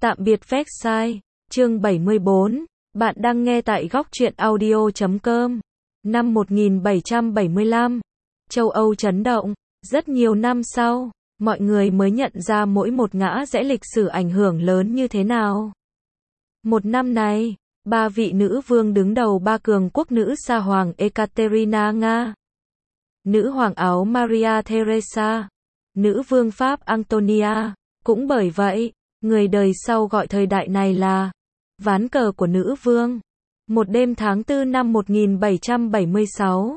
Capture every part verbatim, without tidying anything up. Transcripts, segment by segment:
Tạm biệt Versailles, chương bảy mươi bốn, bạn đang nghe tại góc truyện audio chấm com. Năm một nghìn bảy trăm bảy mươi lăm, châu Âu chấn động, rất nhiều năm sau, mọi người mới nhận ra mỗi một ngã rẽ lịch sử ảnh hưởng lớn như thế nào. Một năm này, ba vị nữ vương đứng đầu ba cường quốc nữ Sa Hoàng Ekaterina Nga, nữ hoàng Áo Maria Theresa, nữ vương Pháp Antonia. Cũng bởi vậy, người đời sau gọi thời đại này là ván cờ của nữ vương. Một đêm tháng tư năm một nghìn bảy trăm bảy mươi sáu,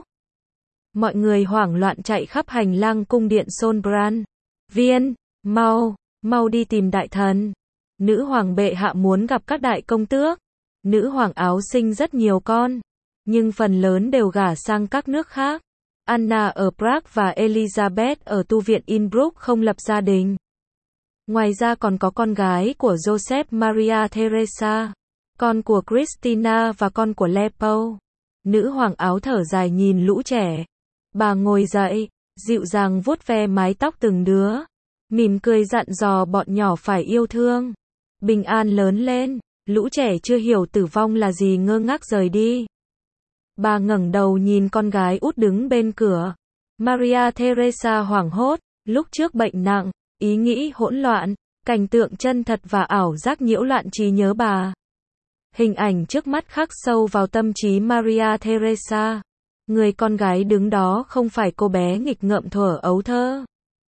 mọi người hoảng loạn chạy khắp hành lang cung điện Solbran. Viên, mau, mau đi tìm đại thần. Nữ hoàng bệ hạ muốn gặp các đại công tước. Nữ hoàng Áo sinh rất nhiều con, nhưng phần lớn đều gả sang các nước khác. Anna ở Prague và Elizabeth ở tu viện Innsbruck không lập gia đình. Ngoài ra còn có con gái của Joseph Maria Theresa, con của Christina và con của Leopold. Nữ hoàng Áo thở dài nhìn lũ trẻ. Bà ngồi dậy, dịu dàng vuốt ve mái tóc từng đứa, mỉm cười dặn dò bọn nhỏ phải yêu thương, bình an lớn lên. Lũ trẻ chưa hiểu tử vong là gì ngơ ngác rời đi. Bà ngẩng đầu nhìn con gái út đứng bên cửa. Maria Theresa hoảng hốt, lúc trước bệnh nặng, ý nghĩ hỗn loạn, cảnh tượng chân thật và ảo giác nhiễu loạn trí nhớ bà. Hình ảnh trước mắt khắc sâu vào tâm trí Maria Theresa. Người con gái đứng đó không phải cô bé nghịch ngợm thuở ấu thơ.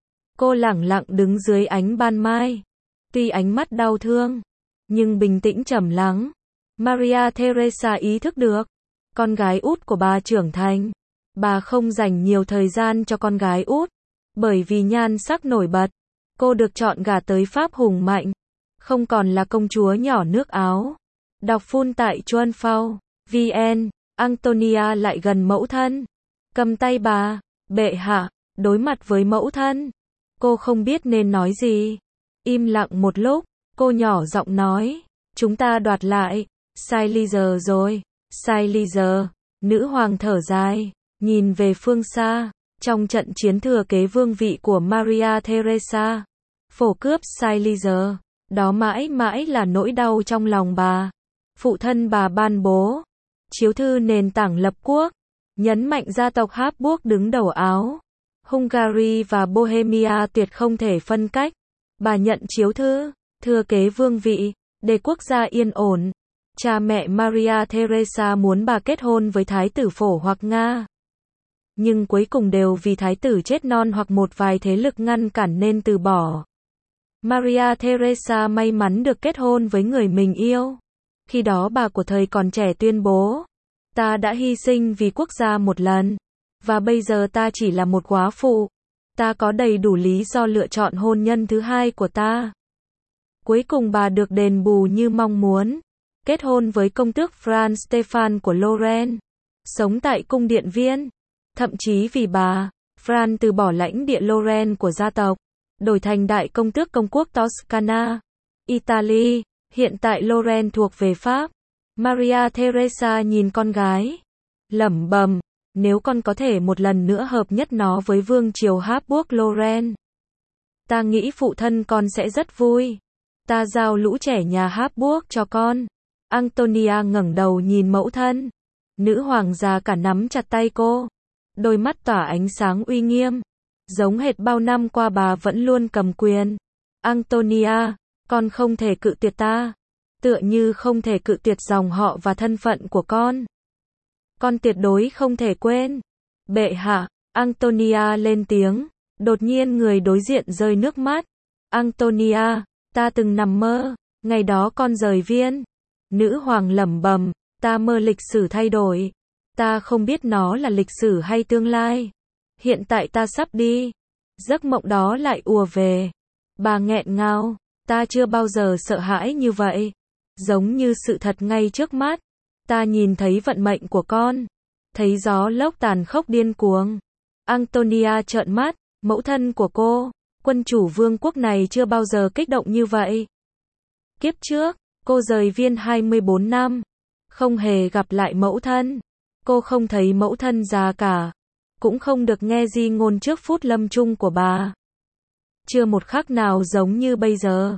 Cô lẳng lặng đứng dưới ánh ban mai. Tuy ánh mắt đau thương, nhưng bình tĩnh trầm lắng. Maria Theresa ý thức được, con gái út của bà trưởng thành. Bà không dành nhiều thời gian cho con gái út, bởi vì nhan sắc nổi bật, cô được chọn gả tới Pháp hùng mạnh, không còn là công chúa nhỏ nước Áo. Đọc phun tại Chuan Phao, vê en, Antonia lại gần mẫu thân, cầm tay bà. Bệ hạ, đối mặt với mẫu thân, cô không biết nên nói gì. Im lặng một lúc, cô nhỏ giọng nói, chúng ta đoạt lại Silesia rồi. Silesia. Nữ hoàng thở dài, nhìn về phương xa. Trong trận chiến thừa kế vương vị của Maria Theresa, phổ cướp Silesia, đó mãi mãi là nỗi đau trong lòng bà. Phụ thân bà ban bố chiếu thư nền tảng lập quốc, nhấn mạnh gia tộc Habsburg đứng đầu Áo, Hungary và Bohemia tuyệt không thể phân cách. Bà nhận chiếu thư, thừa kế vương vị, để quốc gia yên ổn. Cha mẹ Maria Theresa muốn bà kết hôn với thái tử Phổ hoặc Nga, nhưng cuối cùng đều vì thái tử chết non hoặc một vài thế lực ngăn cản nên từ bỏ. Maria Theresa may mắn được kết hôn với người mình yêu. Khi đó bà của thời còn trẻ tuyên bố, ta đã hy sinh vì quốc gia một lần, và bây giờ ta chỉ là một góa phụ. Ta có đầy đủ lý do lựa chọn hôn nhân thứ hai của ta. Cuối cùng bà được đền bù như mong muốn, kết hôn với công tước Franz Stefan của Lorraine, sống tại cung điện Viên. Thậm chí vì bà, Franz từ bỏ lãnh địa Lorraine của gia tộc, đổi thành đại công tước công quốc Toscana, Italy. Hiện tại Lorraine thuộc về Pháp. Maria Theresa nhìn con gái, lẩm bẩm, nếu con có thể một lần nữa hợp nhất nó với vương triều Habsburg Lorraine, ta nghĩ phụ thân con sẽ rất vui. Ta giao lũ trẻ nhà Habsburg cho con. Antonia ngẩng đầu nhìn mẫu thân. Nữ hoàng già cả nắm chặt tay cô, đôi mắt tỏa ánh sáng uy nghiêm, giống hệt bao năm qua bà vẫn luôn cầm quyền. Antonia, con không thể cự tuyệt ta, tựa như không thể cự tuyệt dòng họ và thân phận của con. Con tuyệt đối không thể quên. Bệ hạ, Antonia lên tiếng, đột nhiên người đối diện rơi nước mắt. Antonia, ta từng nằm mơ, ngày đó con rời Viên. Nữ hoàng lẩm bẩm, ta mơ lịch sử thay đổi. Ta không biết nó là lịch sử hay tương lai. Hiện tại ta sắp đi. Giấc mộng đó lại ùa về. Bà nghẹn ngào, ta chưa bao giờ sợ hãi như vậy. Giống như sự thật ngay trước mắt. Ta nhìn thấy vận mệnh của con. Thấy gió lốc tàn khốc điên cuồng. Antonia trợn mắt, mẫu thân của cô, quân chủ vương quốc này chưa bao giờ kích động như vậy. Kiếp trước, cô rời Viên hai mươi bốn năm, không hề gặp lại mẫu thân. Cô không thấy mẫu thân già cả, cũng không được nghe di ngôn trước phút lâm chung của bà. Chưa một khắc nào giống như bây giờ.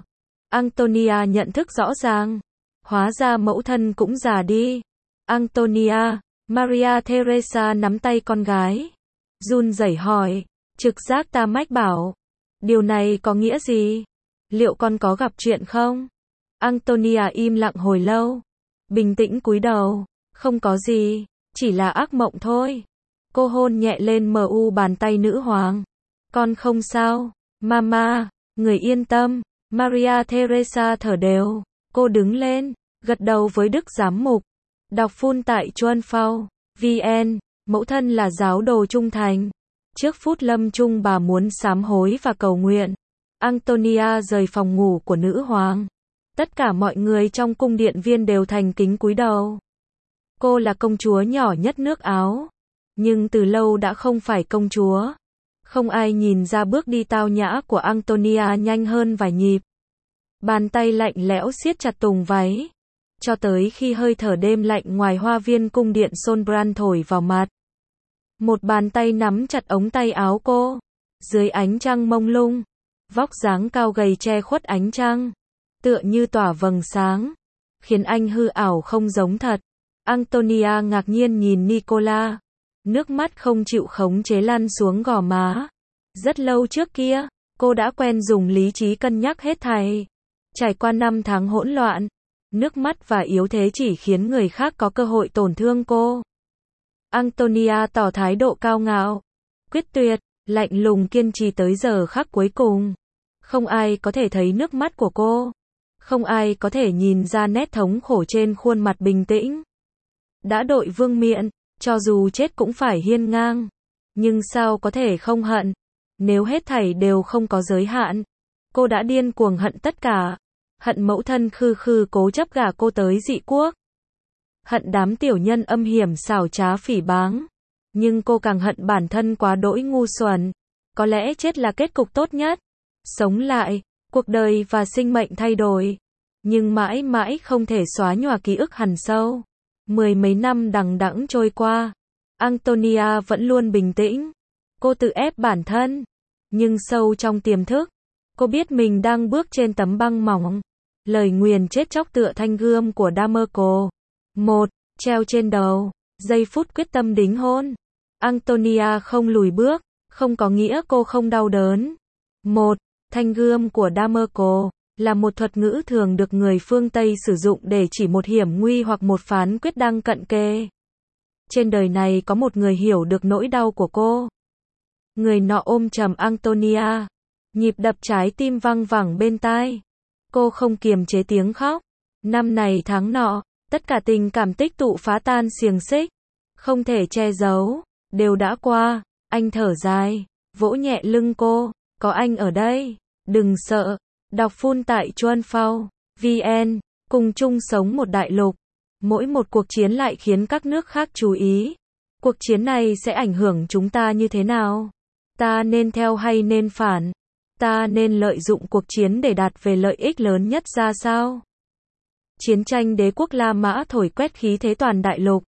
Antonia nhận thức rõ ràng. Hóa ra mẫu thân cũng già đi. Antonia, Maria Teresa nắm tay con gái. Run rẩy hỏi. Trực giác ta mách bảo. Điều này có nghĩa gì? Liệu con có gặp chuyện không? Antonia im lặng hồi lâu. Bình tĩnh cúi đầu. Không có gì. Chỉ là ác mộng thôi. Cô hôn nhẹ lên mờ u bàn tay nữ hoàng. Con không sao. Mama, người yên tâm. Maria Teresa thở đều. Cô đứng lên. Gật đầu với Đức Giám mục. Đọc phun tại Chuan Phao. vn. Mẫu thân là giáo đồ trung thành. Trước phút lâm chung bà muốn sám hối và cầu nguyện. Antonia rời phòng ngủ của nữ hoàng. Tất cả mọi người trong cung điện viên đều thành kính cúi đầu. Cô là công chúa nhỏ nhất nước Áo. Nhưng từ lâu đã không phải công chúa. Không ai nhìn ra bước đi tao nhã của Antonia nhanh hơn vài nhịp. Bàn tay lạnh lẽo siết chặt tùng váy. Cho tới khi hơi thở đêm lạnh ngoài hoa viên cung điện Solbran thổi vào mặt. Một bàn tay nắm chặt ống tay áo cô. Dưới ánh trăng mông lung. Vóc dáng cao gầy che khuất ánh trăng. Tựa như tỏa vầng sáng. Khiến anh hư ảo không giống thật. Antonia ngạc nhiên nhìn Nicola. Nước mắt không chịu khống chế lăn xuống gò má. Rất lâu trước kia, cô đã quen dùng lý trí cân nhắc hết thảy. Trải qua năm tháng hỗn loạn, nước mắt và yếu thế chỉ khiến người khác có cơ hội tổn thương cô. Antonia tỏ thái độ cao ngạo, quyết tuyệt, lạnh lùng kiên trì tới giờ khắc cuối cùng. Không ai có thể thấy nước mắt của cô. Không ai có thể nhìn ra nét thống khổ trên khuôn mặt bình tĩnh. Đã đội vương miện, cho dù chết cũng phải hiên ngang. Nhưng sao có thể không hận? Nếu hết thảy đều không có giới hạn. Cô đã điên cuồng hận tất cả. Hận mẫu thân khư khư cố chấp gả cô tới dị quốc. Hận đám tiểu nhân âm hiểm xảo trá phỉ báng. Nhưng cô càng hận bản thân quá đỗi ngu xuẩn. Có lẽ chết là kết cục tốt nhất. Sống lại, cuộc đời và sinh mệnh thay đổi. Nhưng mãi mãi không thể xóa nhòa ký ức hằn sâu. Mười mấy năm đằng đẵng trôi qua. Antonia vẫn luôn bình tĩnh. Cô tự ép bản thân. Nhưng sâu trong tiềm thức, cô biết mình đang bước trên tấm băng mỏng. Lời nguyền chết chóc tựa thanh gươm của Damerco. Một, treo trên đầu. Giây phút quyết tâm đính hôn. Antonia không lùi bước, không có nghĩa cô không đau đớn. Một, thanh gươm của Damerco là một thuật ngữ thường được người phương Tây sử dụng để chỉ một hiểm nguy hoặc một phán quyết đang cận kề. Trên đời này có một người hiểu được nỗi đau của cô. Người nọ ôm chầm Antonia. Nhịp đập trái tim văng vẳng bên tai. Cô không kiềm chế tiếng khóc. Năm này tháng nọ, tất cả tình cảm tích tụ phá tan xiềng xích. Không thể che giấu. Đều đã qua. Anh thở dài, vỗ nhẹ lưng cô. Có anh ở đây. Đừng sợ. Đọc phun tại Chuan Phao. vn. Cùng chung sống một đại lục. Mỗi một cuộc chiến lại khiến các nước khác chú ý. Cuộc chiến này sẽ ảnh hưởng chúng ta như thế nào? Ta nên theo hay nên phản? Ta nên lợi dụng cuộc chiến để đạt về lợi ích lớn nhất ra sao? Chiến tranh đế quốc La Mã thổi quét khí thế toàn đại lục.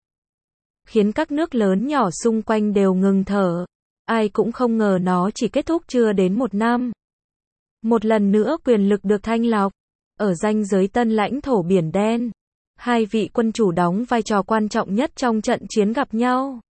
Khiến các nước lớn nhỏ xung quanh đều ngừng thở. Ai cũng không ngờ nó chỉ kết thúc chưa đến một năm. Một lần nữa quyền lực được thanh lọc. Ở ranh giới tân lãnh thổ Biển Đen. Hai vị quân chủ đóng vai trò quan trọng nhất trong trận chiến gặp nhau.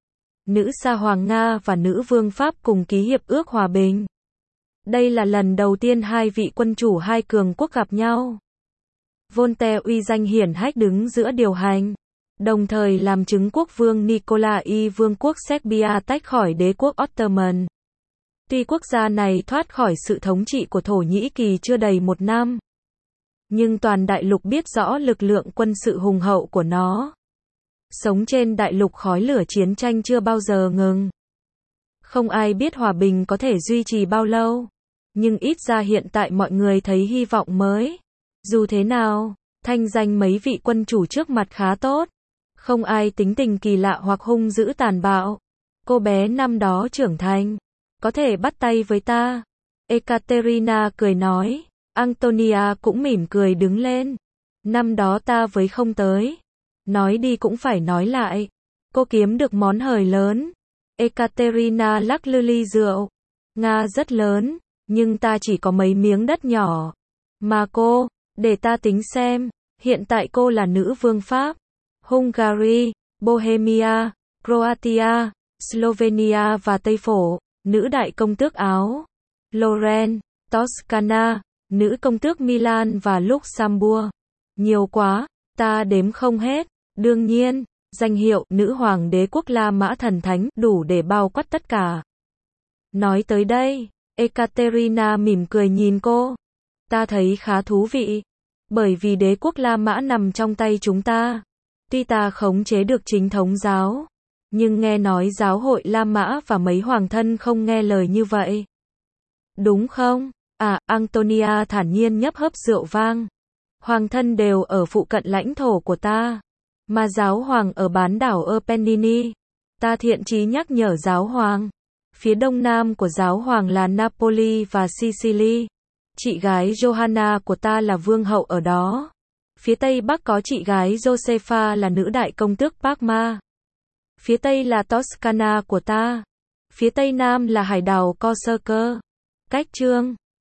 Nữ Sa Hoàng Nga và nữ vương Pháp cùng ký hiệp ước hòa bình. Đây là lần đầu tiên hai vị quân chủ hai cường quốc gặp nhau. Voltaire uy danh hiển hách đứng giữa điều hành. Đồng thời làm chứng quốc vương Nikolai vương quốc Serbia tách khỏi đế quốc Ottoman. Tuy quốc gia này thoát khỏi sự thống trị của Thổ Nhĩ Kỳ chưa đầy một năm. Nhưng toàn đại lục biết rõ lực lượng quân sự hùng hậu của nó. Sống trên đại lục khói lửa chiến tranh chưa bao giờ ngừng. Không ai biết hòa bình có thể duy trì bao lâu. Nhưng ít ra hiện tại mọi người thấy hy vọng mới. Dù thế nào, thanh danh mấy vị quân chủ trước mặt khá tốt. Không ai tính tình kỳ lạ hoặc hung dữ tàn bạo. Cô bé năm đó trưởng thành. Có thể bắt tay với ta. Ekaterina cười nói. Antonia cũng mỉm cười đứng lên. Năm đó ta với không tới. Nói đi cũng phải nói lại. Cô kiếm được món hời lớn. Ekaterina lắc lư ly rượu. Nga rất lớn, nhưng ta chỉ có mấy miếng đất nhỏ. Mà cô, để ta tính xem, hiện tại cô là nữ vương Pháp, Hungary, Bohemia, Croatia, Slovenia và Tây Phổ, nữ đại công tước Áo, Lorraine, Toscana, nữ công tước Milan và Luxembourg. Nhiều quá, ta đếm không hết. Đương nhiên, danh hiệu nữ hoàng đế quốc La Mã thần thánh đủ để bao quát tất cả. Nói tới đây, Ekaterina mỉm cười nhìn cô. Ta thấy khá thú vị, bởi vì đế quốc La Mã nằm trong tay chúng ta. Tuy ta khống chế được chính thống giáo, nhưng nghe nói giáo hội La Mã và mấy hoàng thân không nghe lời như vậy. Đúng không? À, Antonia thản nhiên nhấp hớp rượu vang. Hoàng thân đều ở phụ cận lãnh thổ của ta, mà giáo hoàng ở bán đảo Apennine. Ta thiện chí nhắc nhở giáo hoàng. Phía đông nam của giáo hoàng là Napoli và Sicily. Chị gái Johanna của ta là vương hậu ở đó. Phía tây bắc có chị gái Josepha là nữ đại công tước Parma. Phía tây là Toscana của ta. Phía tây nam là hải đảo Corsica. Cách chương